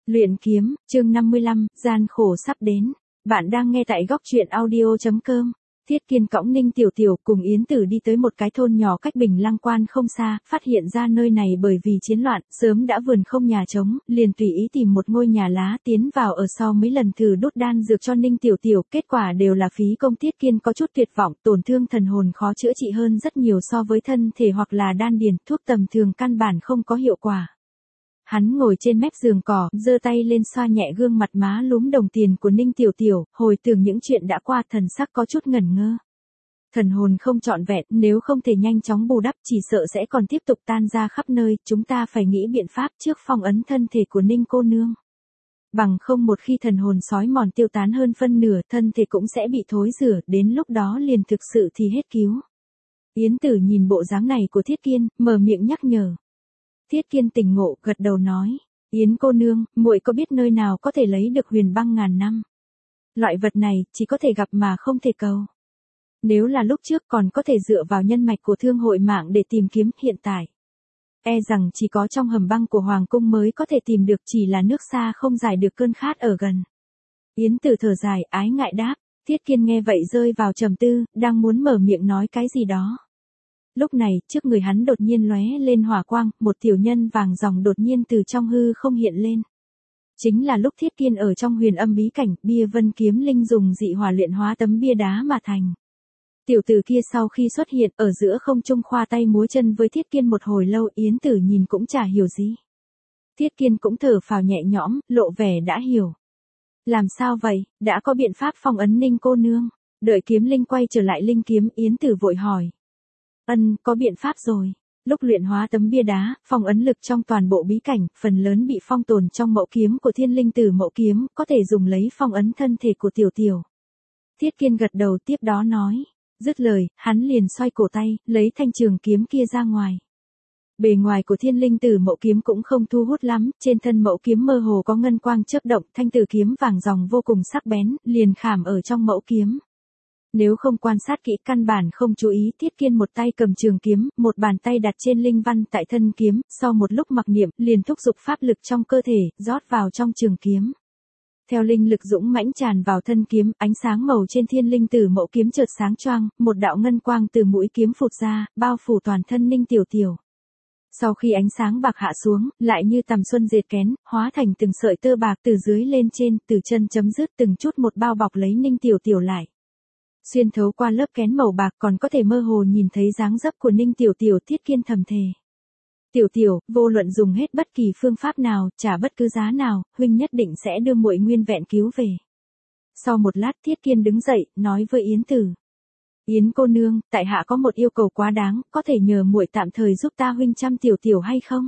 Luyện kiếm, chương 55, gian khổ sắp đến. Bạn đang nghe tại góc truyện audio.com. Thiết Kiên cõng Ninh Tiểu Tiểu cùng Yến Tử đi tới một cái thôn nhỏ cách Bình Lăng Quan không xa, phát hiện ra nơi này bởi vì chiến loạn, sớm đã vườn không nhà trống, liền tùy ý tìm một ngôi nhà lá tiến vào ở sau mấy lần thử đốt đan dược cho Ninh Tiểu Tiểu, kết quả đều là phí công. Thiết Kiên có chút tuyệt vọng, tổn thương thần hồn khó chữa trị hơn rất nhiều so với thân thể hoặc là đan điền, thuốc tầm thường căn bản không có hiệu quả. Hắn ngồi trên mép giường cỏ, giơ tay lên xoa nhẹ gương mặt má lúm đồng tiền của Ninh Tiểu Tiểu, hồi tưởng những chuyện đã qua, thần sắc có chút ngẩn ngơ. Thần hồn không trọn vẹn, nếu không thể nhanh chóng bù đắp chỉ sợ sẽ còn tiếp tục tan ra khắp nơi, chúng ta phải nghĩ biện pháp trước phong ấn thân thể của Ninh cô nương. Bằng không một khi thần hồn sói mòn tiêu tán hơn phân nửa, thân thể cũng sẽ bị thối rữa, đến lúc đó liền thực sự thì hết cứu. Yến Tử nhìn bộ dáng này của Thiết Kiên, mở miệng nhắc nhở. Thiết Kiên tỉnh ngộ, gật đầu nói, Yến cô nương, muội có biết nơi nào có thể lấy được huyền băng ngàn năm? Loại vật này, chỉ có thể gặp mà không thể cầu. Nếu là lúc trước còn có thể dựa vào nhân mạch của thương hội mạng để tìm kiếm, hiện tại. E rằng chỉ có trong hầm băng của Hoàng Cung mới có thể tìm được, chỉ là nước xa không giải được cơn khát ở gần. Yến Tử thở dài, ái ngại đáp, Thiết Kiên nghe vậy rơi vào trầm tư, đang muốn mở miệng nói cái gì đó. Lúc này, trước người hắn đột nhiên lóe lên hỏa quang, một tiểu nhân vàng ròng đột nhiên từ trong hư không hiện lên. Chính là lúc Thiết Kiên ở trong huyền âm bí cảnh, bia vân kiếm linh dùng dị hỏa luyện hóa tấm bia đá mà thành. Tiểu tử kia sau khi xuất hiện ở giữa không trung khoa tay múa chân với Thiết Kiên một hồi lâu, Yến Tử nhìn cũng chả hiểu gì. Thiết Kiên cũng thở phào nhẹ nhõm, lộ vẻ đã hiểu. Làm sao vậy, đã có biện pháp phong ấn Ninh cô nương? Đợi kiếm linh quay trở lại linh kiếm, Yến Tử vội hỏi. Có biện pháp rồi. Lúc luyện hóa tấm bia đá, phong ấn lực trong toàn bộ bí cảnh, phần lớn bị phong tồn trong mẫu kiếm của Thiên Linh Tử mẫu kiếm, có thể dùng lấy phong ấn thân thể của Tiểu Tiểu. Thiết Kiên gật đầu tiếp đó nói. Dứt lời, hắn liền xoay cổ tay, lấy thanh trường kiếm kia ra ngoài. Bề ngoài của Thiên Linh Tử mẫu kiếm cũng không thu hút lắm, trên thân mẫu kiếm mơ hồ có ngân quang chớp động, thanh tử kiếm vàng ròng vô cùng sắc bén, liền khảm ở trong mẫu kiếm. Nếu không quan sát kỹ căn bản không chú ý, Thiết Kiên một tay cầm trường kiếm, một bàn tay đặt trên linh văn tại thân kiếm, sau một lúc mặc niệm, liền thúc giục pháp lực trong cơ thể, rót vào trong trường kiếm. Theo linh lực dũng mãnh tràn vào thân kiếm, ánh sáng màu trên Thiên Linh Tử mẫu kiếm chợt sáng choang, một đạo ngân quang từ mũi kiếm phụt ra, bao phủ toàn thân Ninh Tiểu Tiểu. Sau khi ánh sáng bạc hạ xuống, lại như tầm xuân dệt kén, hóa thành từng sợi tơ bạc từ dưới lên trên, từ chân chấm dứt từng chút một bao bọc lấy Ninh Tiểu Tiểu lại. Xuyên thấu qua lớp kén màu bạc còn có thể mơ hồ nhìn thấy dáng dấp của Ninh Tiểu Tiểu. Thiết Kiên thầm thề. Tiểu Tiểu, vô luận dùng hết bất kỳ phương pháp nào, trả bất cứ giá nào, huynh nhất định sẽ đưa muội nguyên vẹn cứu về. Sau một lát Thiết Kiên đứng dậy, nói với Yến Tử. Yến cô nương, tại hạ có một yêu cầu quá đáng, có thể nhờ muội tạm thời giúp ta huynh chăm Tiểu Tiểu hay không?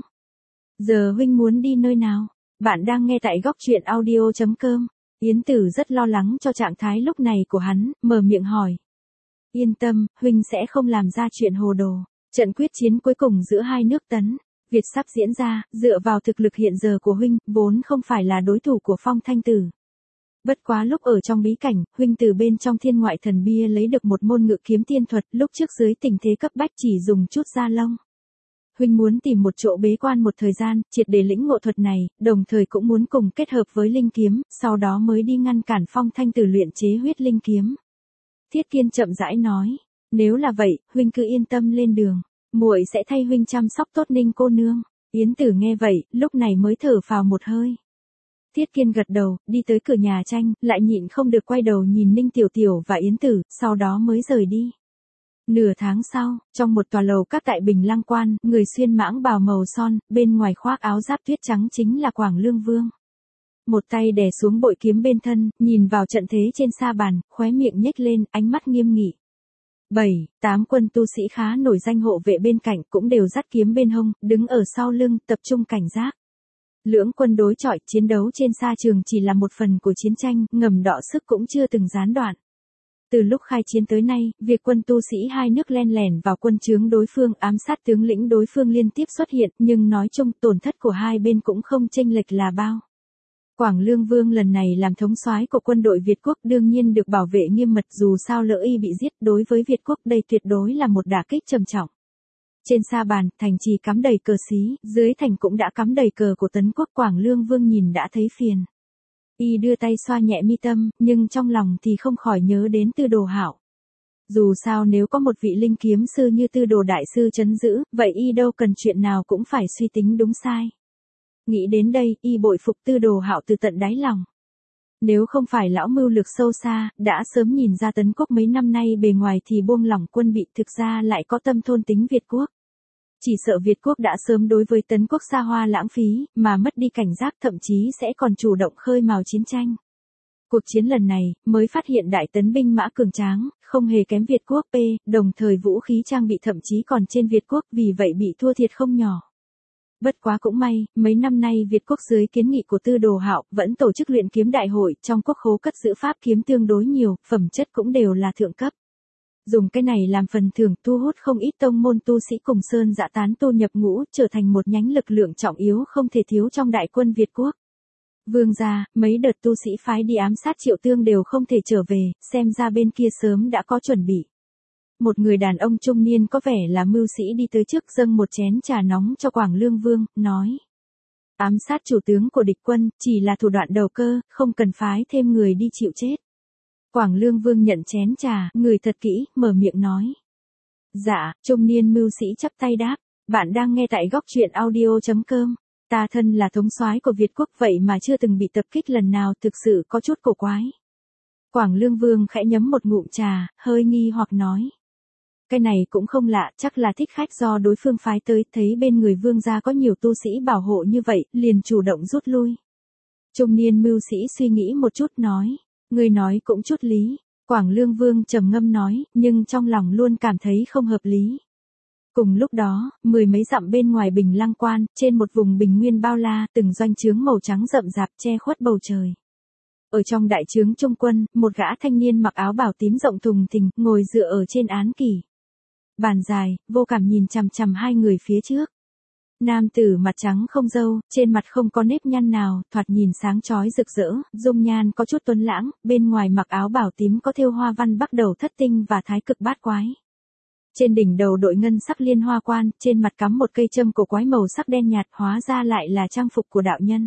Giờ huynh muốn đi nơi nào? Bạn đang nghe tại góc truyện audio.com. Yến Tử rất lo lắng cho trạng thái lúc này của hắn, mở miệng hỏi. Yên tâm, huynh sẽ không làm ra chuyện hồ đồ. Trận quyết chiến cuối cùng giữa hai nước Tấn, Việt sắp diễn ra, dựa vào thực lực hiện giờ của huynh, vốn không phải là đối thủ của Phong Thanh Tử. Bất quá lúc ở trong bí cảnh, huynh từ bên trong thiên ngoại thần bia lấy được một môn ngự kiếm tiên thuật, lúc trước dưới tình thế cấp bách chỉ dùng chút da lông. Huynh muốn tìm một chỗ bế quan một thời gian, triệt để lĩnh ngộ thuật này, đồng thời cũng muốn cùng kết hợp với linh kiếm, sau đó mới đi ngăn cản Phong Thanh Tử luyện chế huyết linh kiếm. Thiết Kiên chậm rãi nói, nếu là vậy, huynh cứ yên tâm lên đường, muội sẽ thay huynh chăm sóc tốt Ninh cô nương. Yến Tử nghe vậy, lúc này mới thở phào một hơi. Thiết Kiên gật đầu, đi tới cửa nhà tranh, lại nhịn không được quay đầu nhìn Ninh Tiểu Tiểu và Yến Tử, sau đó mới rời đi. Nửa tháng sau, trong một tòa lầu các tại Bình Lăng Quan, người xuyên mãng bào màu son, bên ngoài khoác áo giáp tuyết trắng chính là Quảng Lương Vương. Một tay đè xuống bội kiếm bên thân, nhìn vào trận thế trên sa bàn, khóe miệng nhếch lên, ánh mắt nghiêm nghị. 7-8 quân tu sĩ khá nổi danh hộ vệ bên cạnh cũng đều dắt kiếm bên hông, đứng ở sau lưng, tập trung cảnh giác. Lưỡng quân đối chọi, chiến đấu trên sa trường chỉ là một phần của chiến tranh, ngầm đọ sức cũng chưa từng gián đoạn. Từ lúc khai chiến tới nay, việc quân tu sĩ hai nước len lẻn vào quân trướng đối phương, ám sát tướng lĩnh đối phương liên tiếp xuất hiện, nhưng nói chung tổn thất của hai bên cũng không chênh lệch là bao. Quảng Lương Vương lần này làm thống soái của quân đội Việt Quốc đương nhiên được bảo vệ nghiêm mật, dù sao lỡ y bị giết, đối với Việt Quốc đây tuyệt đối là một đả kích trầm trọng. Trên sa bàn, thành trì cắm đầy cờ xí, dưới thành cũng đã cắm đầy cờ của Tấn quốc. Quảng Lương Vương nhìn đã thấy phiền. Y đưa tay xoa nhẹ mi tâm, nhưng trong lòng thì không khỏi nhớ đến Tư Đồ Hạo. Dù sao nếu có một vị linh kiếm sư như Tư Đồ đại sư trấn giữ, vậy y đâu cần chuyện nào cũng phải suy tính đúng sai. Nghĩ đến đây, y bội phục Tư Đồ Hạo từ tận đáy lòng. Nếu không phải lão mưu lược sâu xa, đã sớm nhìn ra Tấn quốc mấy năm nay bề ngoài thì buông lỏng quân bị, thực ra lại có tâm thôn tính Việt quốc. Chỉ sợ Việt quốc đã sớm đối với Tấn quốc xa hoa lãng phí, mà mất đi cảnh giác, thậm chí sẽ còn chủ động khơi mào chiến tranh. Cuộc chiến lần này, mới phát hiện Đại Tấn binh mã cường tráng, không hề kém Việt quốc, đồng thời vũ khí trang bị thậm chí còn trên Việt quốc, vì vậy bị thua thiệt không nhỏ. Bất quá cũng may, mấy năm nay Việt quốc dưới kiến nghị của Tư Đồ Hạo vẫn tổ chức luyện kiếm đại hội, trong quốc khố cất giữ pháp kiếm tương đối nhiều, phẩm chất cũng đều là thượng cấp. Dùng cái này làm phần thưởng, thu hút không ít tông môn tu sĩ cùng sơn dã tán tu nhập ngũ, trở thành một nhánh lực lượng trọng yếu không thể thiếu trong đại quân Việt quốc. Vương gia, mấy đợt tu sĩ phái đi ám sát Triệu Tương đều không thể trở về, xem ra bên kia sớm đã có chuẩn bị. Một người đàn ông trung niên có vẻ là mưu sĩ đi tới trước, dâng một chén trà nóng cho Quảng Lương Vương, nói. Ám sát chủ tướng của địch quân, chỉ là thủ đoạn đầu cơ, không cần phái thêm người đi chịu chết. Quảng Lương Vương nhận chén trà, ngửi thật kỹ, mở miệng nói. Dạ, trung niên mưu sĩ chắp tay đáp, bạn đang nghe tại góc truyện audio.com. Ta thân là thống soái của Việt quốc vậy mà chưa từng bị tập kích lần nào, thực sự có chút cổ quái. Quảng Lương Vương khẽ nhấm một ngụm trà, hơi nghi hoặc nói. Cái này cũng không lạ, chắc là thích khách do đối phương phái tới, thấy bên người vương gia có nhiều tu sĩ bảo hộ như vậy, liền chủ động rút lui. Trung niên mưu sĩ suy nghĩ một chút nói, người nói cũng chút lý. Quảng Lương Vương trầm ngâm nói, nhưng trong lòng luôn cảm thấy không hợp lý. Cùng lúc đó, mười mấy dặm bên ngoài Bình Lăng Quan, trên một vùng bình nguyên bao la, từng doanh trướng màu trắng rậm rạp che khuất bầu trời. Ở trong đại trướng trung quân, một gã thanh niên mặc áo bào tím rộng thùng thình, ngồi dựa ở trên án kỷ. Bàn dài, vô cảm nhìn chằm chằm hai người phía trước. Nam tử mặt trắng không râu, trên mặt không có nếp nhăn nào, thoạt nhìn sáng chói rực rỡ, dung nhan có chút tuấn lãng, bên ngoài mặc áo bào tím có thêu hoa văn bắt đầu thất tinh và thái cực bát quái. Trên đỉnh đầu đội ngân sắc liên hoa quan, trên mặt cắm một cây châm cổ quái màu sắc đen nhạt, hóa ra lại là trang phục của đạo nhân.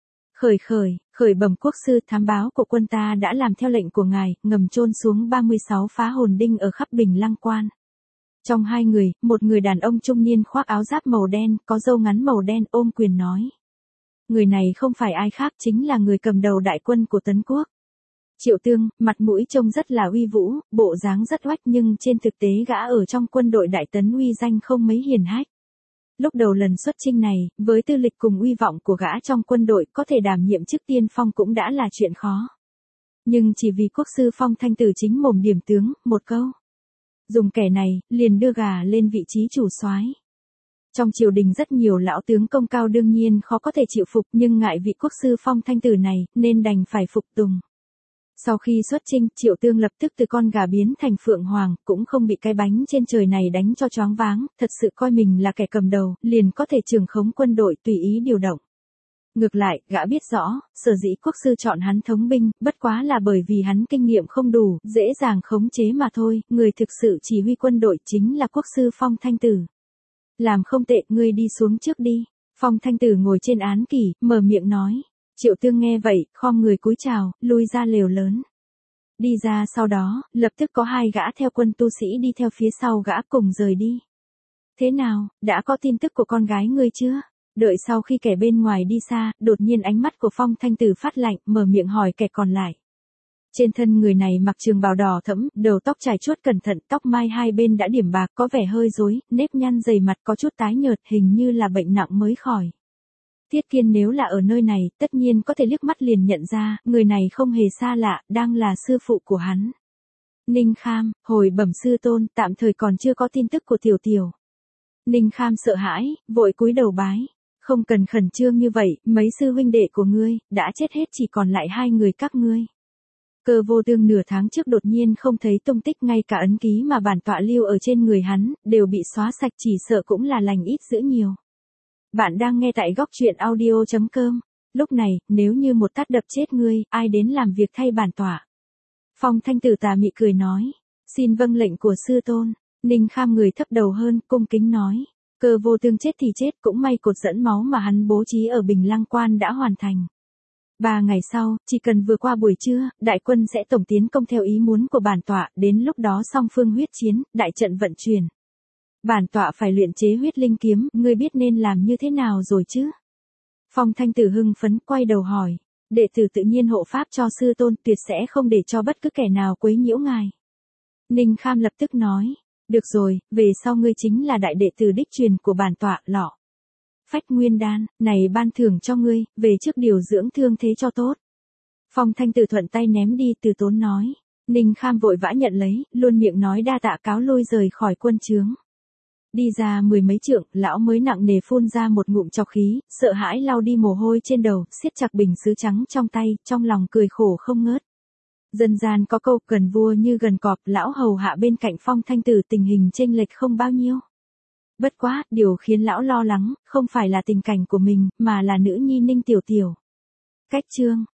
Khởi bẩm quốc sư, thám báo của quân ta đã làm theo lệnh của ngài, ngầm chôn xuống 36 phá hồn đinh ở khắp Bình Lăng Quan. Trong hai người, một người đàn ông trung niên khoác áo giáp màu đen, có râu ngắn màu đen, ôm quyền nói. Người này không phải ai khác, chính là người cầm đầu đại quân của Tấn quốc. Triệu Tương, mặt mũi trông rất là uy vũ, bộ dáng rất oách, nhưng trên thực tế gã ở trong quân đội Đại Tấn uy danh không mấy hiển hách. Lúc đầu lần xuất chinh này, với tư lịch cùng uy vọng của gã trong quân đội, có thể đảm nhiệm chức tiên phong cũng đã là chuyện khó. Nhưng chỉ vì quốc sư Phong Thanh Tử chính mồm điểm tướng, một câu. Dùng kẻ này, liền đưa gà lên vị trí chủ soái. Trong triều đình rất nhiều lão tướng công cao đương nhiên khó có thể chịu phục, nhưng ngại vị quốc sư Phong Thanh Tử này, nên đành phải phục tùng. Sau khi xuất chinh, Triệu Tương lập tức từ con gà biến thành phượng hoàng, cũng không bị cái bánh trên trời này đánh cho choáng váng, thật sự coi mình là kẻ cầm đầu, liền có thể trường khống quân đội tùy ý điều động. Ngược lại, gã biết rõ, sở dĩ quốc sư chọn hắn thống binh, bất quá là bởi vì hắn kinh nghiệm không đủ, dễ dàng khống chế mà thôi, người thực sự chỉ huy quân đội chính là quốc sư Phong Thanh Tử. Làm không tệ, ngươi đi xuống trước đi. Phong Thanh Tử ngồi trên án kỷ, mở miệng nói. Triệu Tương nghe vậy, khom người cúi chào, lui ra lều lớn. Đi ra sau đó, lập tức có hai gã theo quân tu sĩ đi theo phía sau gã cùng rời đi. Thế nào, đã có tin tức của con gái ngươi chưa? Đợi sau khi kẻ bên ngoài đi xa, đột nhiên ánh mắt của Phong Thanh Tử phát lạnh, mở miệng hỏi kẻ còn lại. Trên thân người này mặc trường bào đỏ thẫm, đầu tóc trải chuốt cẩn thận, tóc mai hai bên đã điểm bạc, có vẻ hơi rối, nếp nhăn dày mặt có chút tái nhợt, hình như là bệnh nặng mới khỏi. Tiết Kiên nếu là ở nơi này, tất nhiên có thể liếc mắt liền nhận ra, người này không hề xa lạ, đang là sư phụ của hắn. Ninh Kham, hồi bẩm sư tôn, tạm thời còn chưa có tin tức của Tiểu Tiểu. Ninh Kham sợ hãi, vội cúi đầu bái. Không cần khẩn trương như vậy, mấy sư huynh đệ của ngươi, đã chết hết, chỉ còn lại hai người các ngươi. Cơ Vô Tương nửa tháng trước đột nhiên không thấy tung tích, ngay cả ấn ký mà bản tọa lưu ở trên người hắn, đều bị xóa sạch, chỉ sợ cũng là lành ít dữ nhiều. Bạn đang nghe tại góc truyện audio.com. Lúc này, nếu như một tát đập chết ngươi, ai đến làm việc thay bản tọa? Phong Thanh Tử tà mị cười nói. Xin vâng lệnh của sư tôn. Ninh Kham người thấp đầu hơn, cung kính nói. Cơ vô tương chết thì chết, cũng may cột dẫn máu mà hắn bố trí ở Bình Lăng Quan đã hoàn thành. 3 ngày sau, chỉ cần vừa qua buổi trưa, đại quân sẽ tổng tiến công theo ý muốn của bản tọa, đến lúc đó song phương huyết chiến, đại trận vận chuyển. Bản tọa phải luyện chế huyết linh kiếm, ngươi biết nên làm như thế nào rồi chứ? Phong Thanh Tử hưng phấn quay đầu hỏi, đệ tử tự nhiên hộ pháp cho sư tôn, tuyệt sẽ không để cho bất cứ kẻ nào quấy nhiễu ngài. Ninh Kham lập tức nói, được rồi, về sau ngươi chính là đại đệ tử đích truyền của bản tọa, lọ. Phách nguyên đan, này ban thưởng cho ngươi, về trước điều dưỡng thương thế cho tốt. Phong Thanh Tử thuận tay ném đi, từ tốn nói. Ninh Kham vội vã nhận lấy, luôn miệng nói đa tạ cáo lui rời khỏi quân trướng. Đi ra 10 mấy trượng, lão mới nặng nề phun ra một ngụm trọc khí, sợ hãi lau đi mồ hôi trên đầu, siết chặt bình sứ trắng trong tay, trong lòng cười khổ không ngớt. Dân gian có câu gần vua như gần cọp, lão hầu hạ bên cạnh Phong Thanh Tử tình hình chênh lệch không bao nhiêu. Bất quá, điều khiến lão lo lắng, không phải là tình cảnh của mình, mà là nữ nhi Ninh Tiểu Tiểu. Cách chương